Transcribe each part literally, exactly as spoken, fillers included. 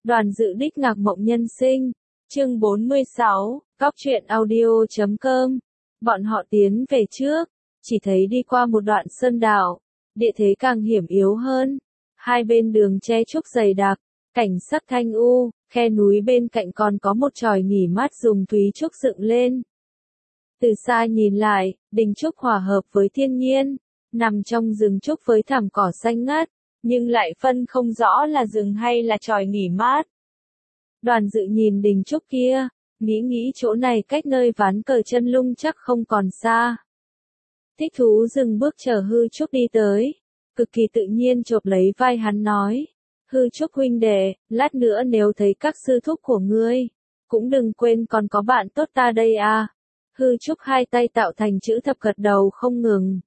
Đoàn dự đích ngạc mộng nhân sinh. Chương bốn mươi sáu, Cóc truyện audio chấm com. Bọn họ tiến về trước, chỉ thấy đi qua một đoạn sơn đạo, địa thế càng hiểm yếu hơn. Hai bên đường che trúc dày đặc, cảnh sắc thanh u, khe núi bên cạnh còn có một chòi nghỉ mát dùng thúy trúc dựng lên. Từ xa nhìn lại, đình trúc hòa hợp với thiên nhiên, nằm trong rừng trúc với thảm cỏ xanh ngắt, nhưng lại phân không rõ là rừng hay là chòi nghỉ mát. Đoàn dự nhìn đình trúc kia, nghĩ nghĩ chỗ này cách nơi ván cờ chân lung chắc không còn xa. Thích thú dừng bước chờ hư trúc đi tới, cực kỳ tự nhiên chộp lấy vai hắn nói. Hư trúc huynh đệ, lát nữa nếu thấy các sư thúc của ngươi, cũng đừng quên còn có bạn tốt ta đây à. Hư trúc hai tay tạo thành chữ thập gật đầu không ngừng.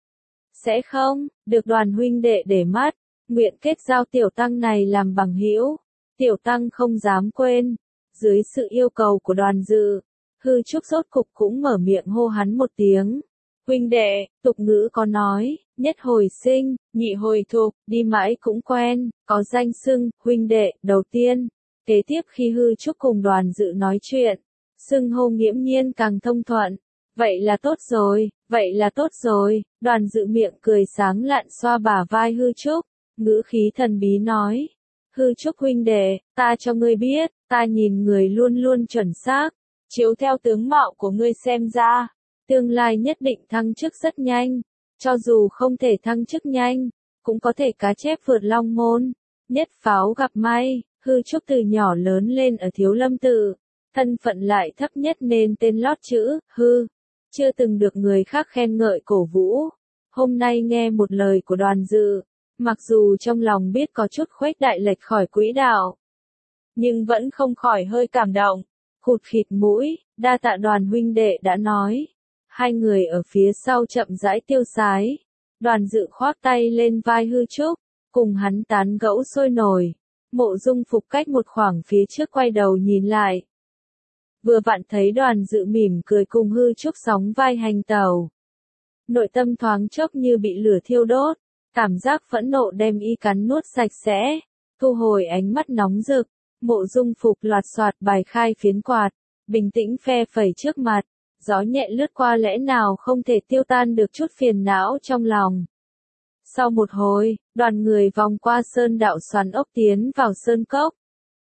Sẽ không, được Đoàn huynh đệ để mắt, nguyện kết giao tiểu tăng này làm bằng hữu. Tiểu tăng không dám quên. Dưới sự yêu cầu của Đoàn dự, hư trúc rốt cục cũng mở miệng hô hắn một tiếng. Huynh đệ, tục ngữ có nói, nhất hồi sinh, nhị hồi thục, đi mãi cũng quen, có danh xưng, huynh đệ, đầu tiên. Kế tiếp khi hư trúc cùng Đoàn dự nói chuyện, xưng hô nghiễm nhiên càng thông thuận. Vậy là tốt rồi, vậy là tốt rồi. Đoàn dự miệng cười sáng lạn xoa bả vai hư trúc, ngữ khí thần bí nói. Hư trúc huynh đệ, ta cho ngươi biết, ta nhìn người luôn luôn chuẩn xác, chiếu theo tướng mạo của ngươi xem ra, tương lai nhất định thăng chức rất nhanh, cho dù không thể thăng chức nhanh, cũng có thể cá chép vượt long môn, nhất pháo gặp may. Hư trúc từ nhỏ lớn lên ở Thiếu Lâm Tự, thân phận lại thấp nhất nên tên lót chữ, hư, chưa từng được người khác khen ngợi cổ vũ. Hôm nay nghe một lời của Đoàn dự, mặc dù trong lòng biết có chút khuếch đại lệch khỏi quỹ đạo, nhưng vẫn không khỏi hơi cảm động, khụt khịt mũi, đa tạ Đoàn huynh đệ đã nói. Hai người ở phía sau chậm rãi tiêu sái, Đoàn dự khoác tay lên vai hư trúc, cùng hắn tán gẫu sôi nổi. Mộ Dung Phục cách một khoảng phía trước quay đầu nhìn lại. Vừa vặn thấy Đoàn dự mỉm cười cùng hư trúc sóng vai hành tàu. Nội tâm thoáng chốc như bị lửa thiêu đốt, cảm giác phẫn nộ đem y cắn nuốt sạch sẽ, thu hồi ánh mắt nóng rực. Mộ Dung Phục loạt soạt bài khai phiến quạt, bình tĩnh phe phẩy trước mặt, gió nhẹ lướt qua lẽ nào không thể tiêu tan được chút phiền não trong lòng. Sau một hồi, đoàn người vòng qua sơn đạo xoắn ốc tiến vào sơn cốc.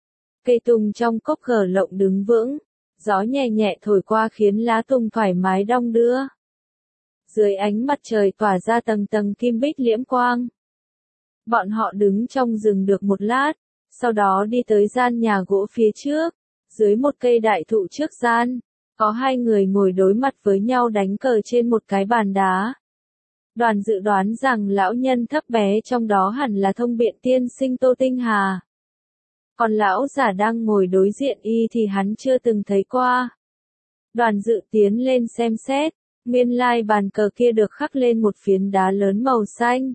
Cây tùng trong cốc gở lộng đứng vững, gió nhẹ nhẹ thổi qua khiến lá tùng thoải mái đong đưa. Dưới ánh mặt trời tỏa ra tầng tầng kim bích liễm quang. Bọn họ đứng trong rừng được một lát, sau đó đi tới gian nhà gỗ phía trước. Dưới một cây đại thụ trước gian, có hai người ngồi đối mặt với nhau đánh cờ trên một cái bàn đá. Đoàn dự đoán rằng lão nhân thấp bé trong đó hẳn là Thông Biện tiên sinh Tô Tinh Hà. Còn lão giả đang ngồi đối diện y thì hắn chưa từng thấy qua. Đoàn dự tiến lên xem xét, nguyên lai bàn cờ kia được khắc lên một phiến đá lớn màu xanh.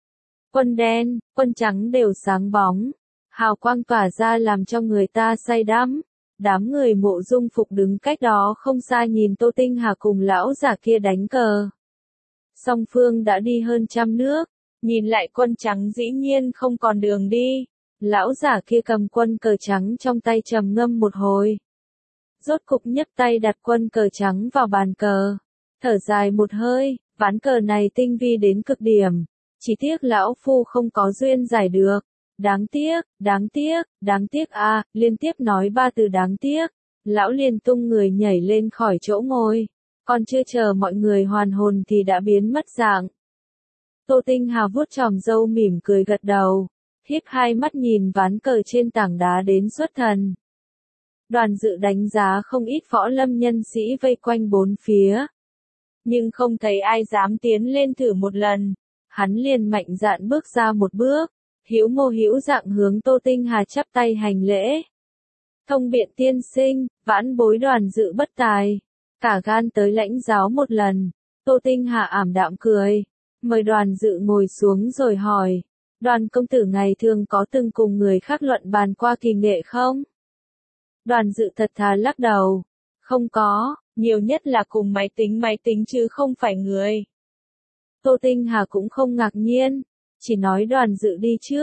Quân đen, quân trắng đều sáng bóng, hào quang tỏa ra làm cho người ta say đắm. Đám người Mộ Dung Phục đứng cách đó không xa nhìn Tô Tinh Hà cùng lão giả kia đánh cờ. Song phương đã đi hơn trăm nước, nhìn lại quân trắng dĩ nhiên không còn đường đi. Lão giả kia cầm quân cờ trắng trong tay trầm ngâm một hồi. Rốt cục nhấc tay đặt quân cờ trắng vào bàn cờ. Thở dài một hơi, ván cờ này tinh vi đến cực điểm. Chỉ tiếc lão phu không có duyên giải được. Đáng tiếc, đáng tiếc, đáng tiếc a, à, liên tiếp nói ba từ đáng tiếc. Lão liền tung người nhảy lên khỏi chỗ ngồi. Còn chưa chờ mọi người hoàn hồn thì đã biến mất dạng. Tô Tinh Hà vuốt chòm râu mỉm cười gật đầu, híp hai mắt nhìn ván cờ trên tảng đá đến xuất thần. Đoàn dự đánh giá không ít võ lâm nhân sĩ vây quanh bốn phía, nhưng không thấy ai dám tiến lên thử một lần. Hắn liền mạnh dạn bước ra một bước, hữu mô hữu dạng hướng Tô Tinh Hà chắp tay hành lễ. Thông Biện tiên sinh, vãn bối Đoàn dự bất tài, cả gan tới lãnh giáo một lần. Tô Tinh Hà ảm đạm cười, mời Đoàn dự ngồi xuống rồi hỏi. Đoàn công tử ngày thường có từng cùng người khác luận bàn qua kỳ nghệ không? Đoàn dự thật thà lắc đầu. Không có, nhiều nhất là cùng máy tính máy tính chứ không phải người. Tô Tinh Hà cũng không ngạc nhiên, chỉ nói Đoàn dự đi trước,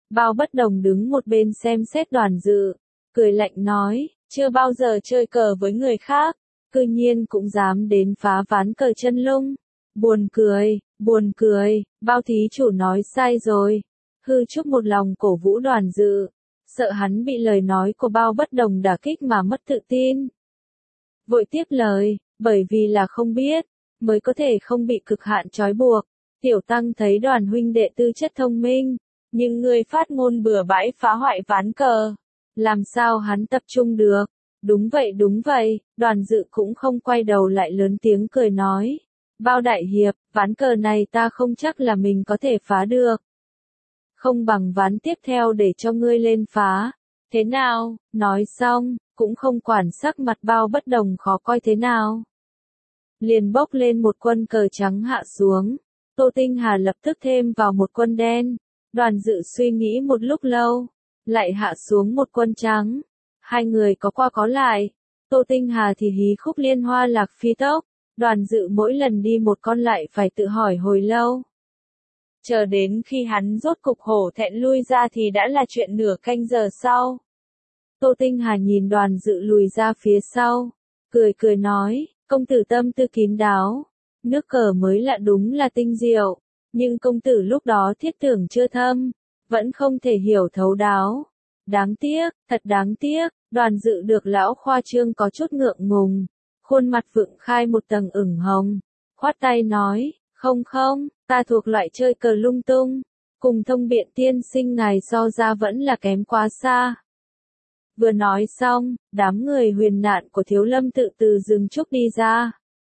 Bao Bất Đồng đứng một bên xem xét Đoàn Dự, cười lạnh nói, chưa bao giờ chơi cờ với người khác, cư nhiên cũng dám đến phá ván cờ chân lung. Buồn cười, buồn cười, Bao thí chủ nói sai rồi. Hư Trúc một lòng cổ vũ Đoàn Dự, sợ hắn bị lời nói của Bao Bất Đồng đả kích mà mất tự tin. Vội tiếp lời, bởi vì là không biết, mới có thể không bị cực hạn trói buộc. Tiểu Tăng thấy Đoàn huynh đệ tư chất thông minh, nhưng người phát ngôn bừa bãi phá hoại ván cờ. Làm sao hắn tập trung được? Đúng vậy đúng vậy, Đoàn Dự cũng không quay đầu lại lớn tiếng cười nói. Bao đại hiệp, ván cờ này ta không chắc là mình có thể phá được. Không bằng ván tiếp theo để cho ngươi lên phá. Thế nào? Nói xong, cũng không quản sắc mặt Bao Bất Đồng khó coi thế nào. Liền bốc lên một quân cờ trắng hạ xuống. Tô Tinh Hà lập tức thêm vào một quân đen. Đoàn Dự suy nghĩ một lúc lâu, lại hạ xuống một quân trắng. Hai người có qua có lại. Tô Tinh Hà thì hí khúc liên hoa lạc phi tốc. Đoàn Dự mỗi lần đi một con lại phải tự hỏi hồi lâu. Chờ đến khi hắn rốt cục hổ thẹn lui ra thì đã là chuyện nửa canh giờ sau. Tô Tinh Hà nhìn Đoàn Dự lùi ra phía sau, cười cười nói, công tử tâm tư kín đáo, nước cờ mới lạ đúng là tinh diệu, nhưng công tử lúc đó thiết tưởng chưa thâm, vẫn không thể hiểu thấu đáo. Đáng tiếc, thật đáng tiếc, Đoàn Dự được lão khoa trương có chút ngượng ngùng, khuôn mặt vượng khai một tầng ửng hồng, khoát tay nói, không không, ta thuộc loại chơi cờ lung tung, cùng Thông Biện tiên sinh ngài so ra vẫn là kém quá xa. Vừa nói xong, đám người huyền nạn của Thiếu Lâm tự từ rừng trúc đi ra.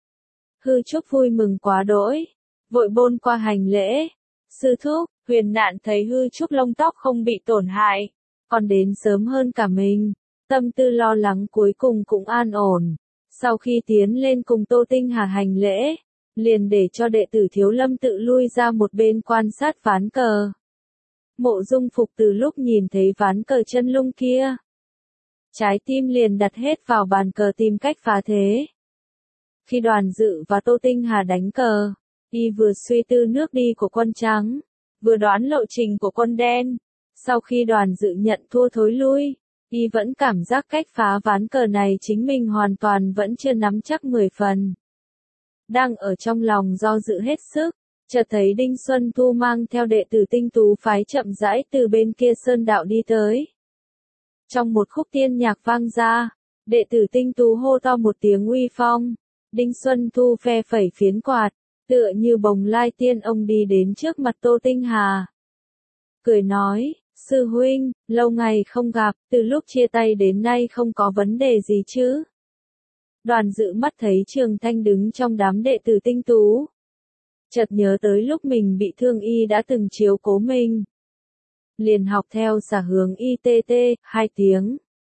Hư Trúc vui mừng quá đỗi, vội bôn qua hành lễ. Sư thúc, huyền nạn thấy Hư Trúc lông tóc không bị tổn hại, còn đến sớm hơn cả mình, tâm tư lo lắng cuối cùng cũng an ổn. Sau khi tiến lên cùng Tô Tinh Hà hành lễ, liền để cho đệ tử Thiếu Lâm tự lui ra một bên quan sát ván cờ. Mộ Dung Phục từ lúc nhìn thấy ván cờ chân lung kia, trái tim liền đặt hết vào bàn cờ tìm cách phá thế. Khi Đoàn Dự và Tô Tinh Hà đánh cờ, y vừa suy tư nước đi của quân trắng, vừa đoán lộ trình của quân đen. Sau khi Đoàn Dự nhận thua thối lui, y vẫn cảm giác cách phá ván cờ này chính mình hoàn toàn vẫn chưa nắm chắc mười phần. Đang ở trong lòng do dự hết sức, chợt thấy Đinh Xuân Thu mang theo đệ tử Tinh Tú phái chậm rãi từ bên kia sơn đạo đi tới. Trong một khúc tiên nhạc vang ra, đệ tử Tinh Tú hô to một tiếng uy phong, Đinh Xuân Thu phe phẩy phiến quạt, tựa như bồng lai tiên ông đi đến trước mặt Tô Tinh Hà. Cười nói, sư huynh, lâu ngày không gặp, từ lúc chia tay đến nay không có vấn đề gì chứ? Đoàn Dự mắt thấy Trường Thanh đứng trong đám đệ tử Tinh Tú, chợt nhớ tới lúc mình bị thương y đã từng chiếu cố mình, liền học theo xả hướng y tê tê hai tiếng.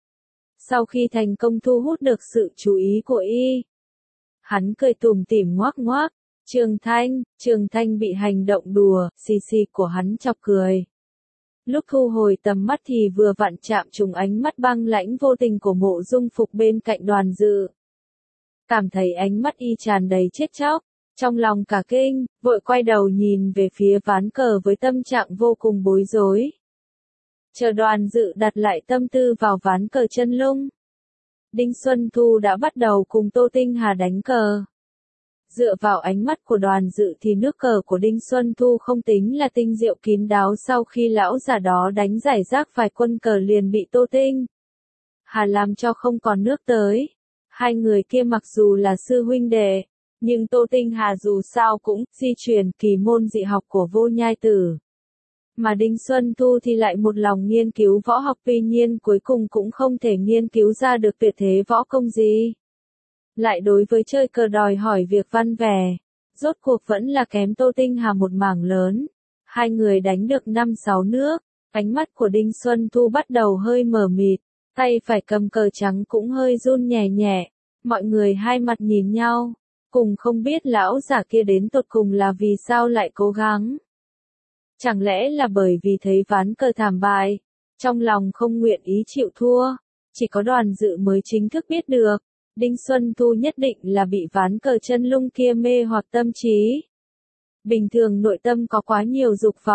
Sau khi thành công thu hút được sự chú ý của y, hắn cười tủm tỉm ngoác ngoác, Trường Thanh, Trường Thanh bị hành động đùa, xì xì của hắn chọc cười. Lúc thu hồi tầm mắt thì vừa vặn chạm trùng ánh mắt băng lãnh vô tình của Mộ Dung Phục bên cạnh Đoàn Dự. Cảm thấy ánh mắt y tràn đầy chết chóc, trong lòng cả kinh, vội quay đầu nhìn về phía ván cờ với tâm trạng vô cùng bối rối. Chờ Đoàn Dự đặt lại tâm tư vào ván cờ chân lung, Đinh Xuân Thu đã bắt đầu cùng Tô Tinh Hà đánh cờ. Dựa vào ánh mắt của Đoàn Dự thì nước cờ của Đinh Xuân Thu không tính là tinh diệu kín đáo, sau khi lão già đó đánh giải rác vài quân cờ liền bị Tô Tinh Hà làm cho không còn nước tới. Hai người kia mặc dù là sư huynh đệ, nhưng Tô Tinh Hà dù sao cũng di truyền kỳ môn dị học của Vô Nhai Tử. Mà Đinh Xuân Thu thì lại một lòng nghiên cứu võ học, tuy nhiên cuối cùng cũng không thể nghiên cứu ra được tuyệt thế võ công gì. Lại đối với chơi cờ đòi hỏi việc văn vẻ, rốt cuộc vẫn là kém Tô Tinh Hà một mảng lớn. Hai người đánh được năm sáu nước, ánh mắt của Đinh Xuân Thu bắt đầu hơi mờ mịt, tay phải cầm cờ trắng cũng hơi run nhẹ nhẹ. Mọi người hai mặt nhìn nhau, cùng không biết lão giả kia đến tột cùng là vì sao lại cố gắng. Chẳng lẽ là bởi vì thấy ván cờ thảm bại, trong lòng không nguyện ý chịu thua, chỉ có Đoàn Dự mới chính thức biết được, Đinh Xuân Thu nhất định là bị ván cờ chân lung kia mê hoặc tâm trí. Bình thường nội tâm có quá nhiều dục vọng,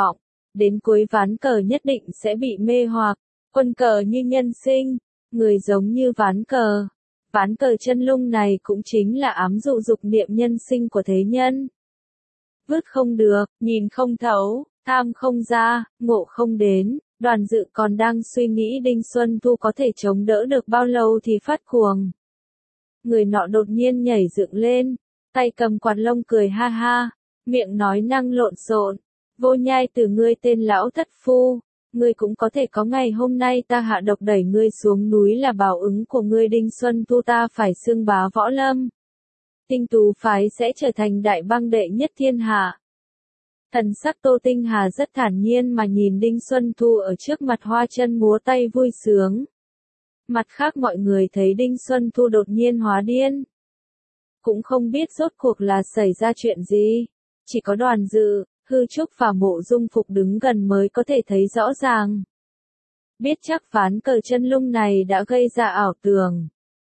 đến cuối ván cờ nhất định sẽ bị mê hoặc. Quân cờ như nhân sinh, người giống như ván cờ. Ván cờ chân lung này cũng chính là ám dụ dục niệm nhân sinh của thế nhân. Vứt không được, nhìn không thấu, tham không ra, ngộ không đến. Đoàn Dự còn đang suy nghĩ Đinh Xuân Thu có thể chống đỡ được bao lâu thì phát cuồng. Người nọ đột nhiên nhảy dựng lên, tay cầm quạt lông cười ha ha, miệng nói năng lộn xộn, vô nhai từ ngươi tên lão thất phu, ngươi cũng có thể có ngày hôm nay ta hạ độc đẩy ngươi xuống núi là báo ứng của ngươi. Đinh Xuân Thu ta phải xưng bá võ lâm. Tinh Tú phái sẽ trở thành đại bang đệ nhất thiên hạ. Thần sắc Tô Tinh Hà rất thản nhiên mà nhìn Đinh Xuân Thu ở trước mặt hoa chân múa tay vui sướng. Mặt khác mọi người thấy Đinh Xuân Thu đột nhiên hóa điên. Cũng không biết rốt cuộc là xảy ra chuyện gì. Chỉ có Đoàn Dự, Hư Trúc và Mộ Dung Phục đứng gần mới có thể thấy rõ ràng. Biết chắc ván cờ chân lung này đã gây ra ảo tưởng.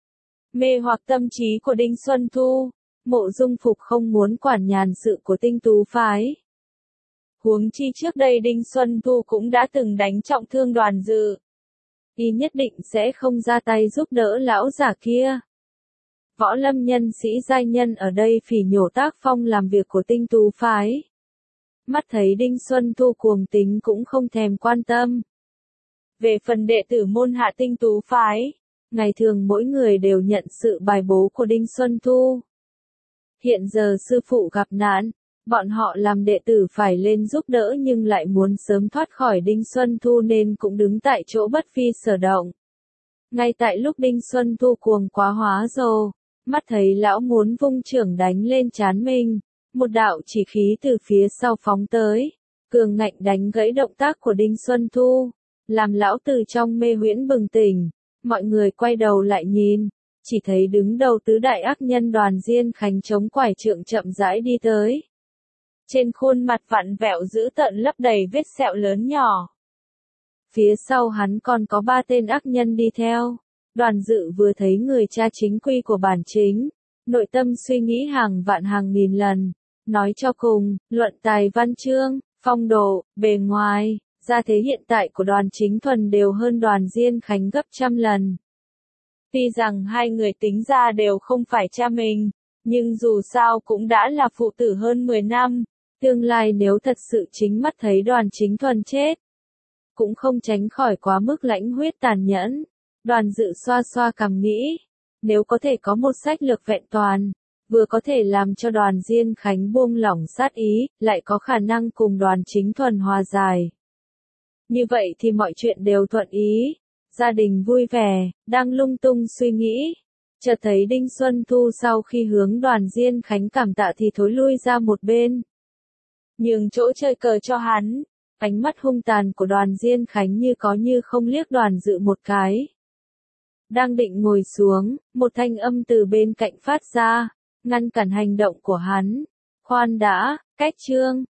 Mê hoặc tâm trí của Đinh Xuân Thu, Mộ Dung Phục không muốn quản nhàn sự của Tinh Tú phái. Huống chi trước đây Đinh Xuân Thu cũng đã từng đánh trọng thương Đoàn Dự. Y nhất định sẽ không ra tay giúp đỡ lão giả kia. Võ lâm nhân sĩ giai nhân ở đây phỉ nhổ tác phong làm việc của Tinh Tú phái. Mắt thấy Đinh Xuân Thu cuồng tính cũng không thèm quan tâm. Về phần đệ tử môn hạ Tinh Tú phái, ngày thường mỗi người đều nhận sự bài bố của Đinh Xuân Thu. Hiện giờ sư phụ gặp nạn, bọn họ làm đệ tử phải lên giúp đỡ nhưng lại muốn sớm thoát khỏi Đinh Xuân Thu nên cũng đứng tại chỗ bất phi sở động. Ngay tại lúc Đinh Xuân Thu cuồng quá hóa rồ, mắt thấy lão muốn vung chưởng đánh lên trán mình, một đạo chỉ khí từ phía sau phóng tới, cường ngạnh đánh gãy động tác của Đinh Xuân Thu, làm lão từ trong mê huyễn bừng tỉnh. Mọi người quay đầu lại nhìn, chỉ thấy đứng đầu tứ đại ác nhân Đoàn Diên Khánh chống quải trượng chậm rãi đi tới. Trên khuôn mặt vặn vẹo dữ tợn lấp đầy vết sẹo lớn nhỏ. Phía sau hắn còn có ba tên ác nhân đi theo. Đoàn Dự vừa thấy người cha chính quy của bản chính, nội tâm suy nghĩ hàng vạn hàng nghìn lần. Nói cho cùng, luận tài văn chương, phong độ, bề ngoài, gia thế hiện tại của Đoàn Chính Thuần đều hơn Đoàn Diên Khánh gấp trăm lần. Tuy rằng hai người tính ra đều không phải cha mình, nhưng dù sao cũng đã là phụ tử hơn mười năm. Tương lai nếu thật sự chính mắt thấy Đoàn Chính Thuần chết, cũng không tránh khỏi quá mức lãnh huyết tàn nhẫn. Đoàn Dự xoa xoa cằm nghĩ, nếu có thể có một sách lược vẹn toàn, vừa có thể làm cho Đoàn Diên Khánh buông lỏng sát ý, lại có khả năng cùng Đoàn Chính Thuần hòa giải. Như vậy thì mọi chuyện đều thuận ý, gia đình vui vẻ, đang lung tung suy nghĩ. Chợt thấy Đinh Xuân Thu sau khi hướng Đoàn Diên Khánh cảm tạ thì thối lui ra một bên. Nhường chỗ chơi cờ cho hắn, ánh mắt hung tàn của Đoàn Diên Khánh như có như không liếc Đoàn Dự một cái. Đang định ngồi xuống, một thanh âm từ bên cạnh phát ra, ngăn cản hành động của hắn. Khoan đã, cách chương.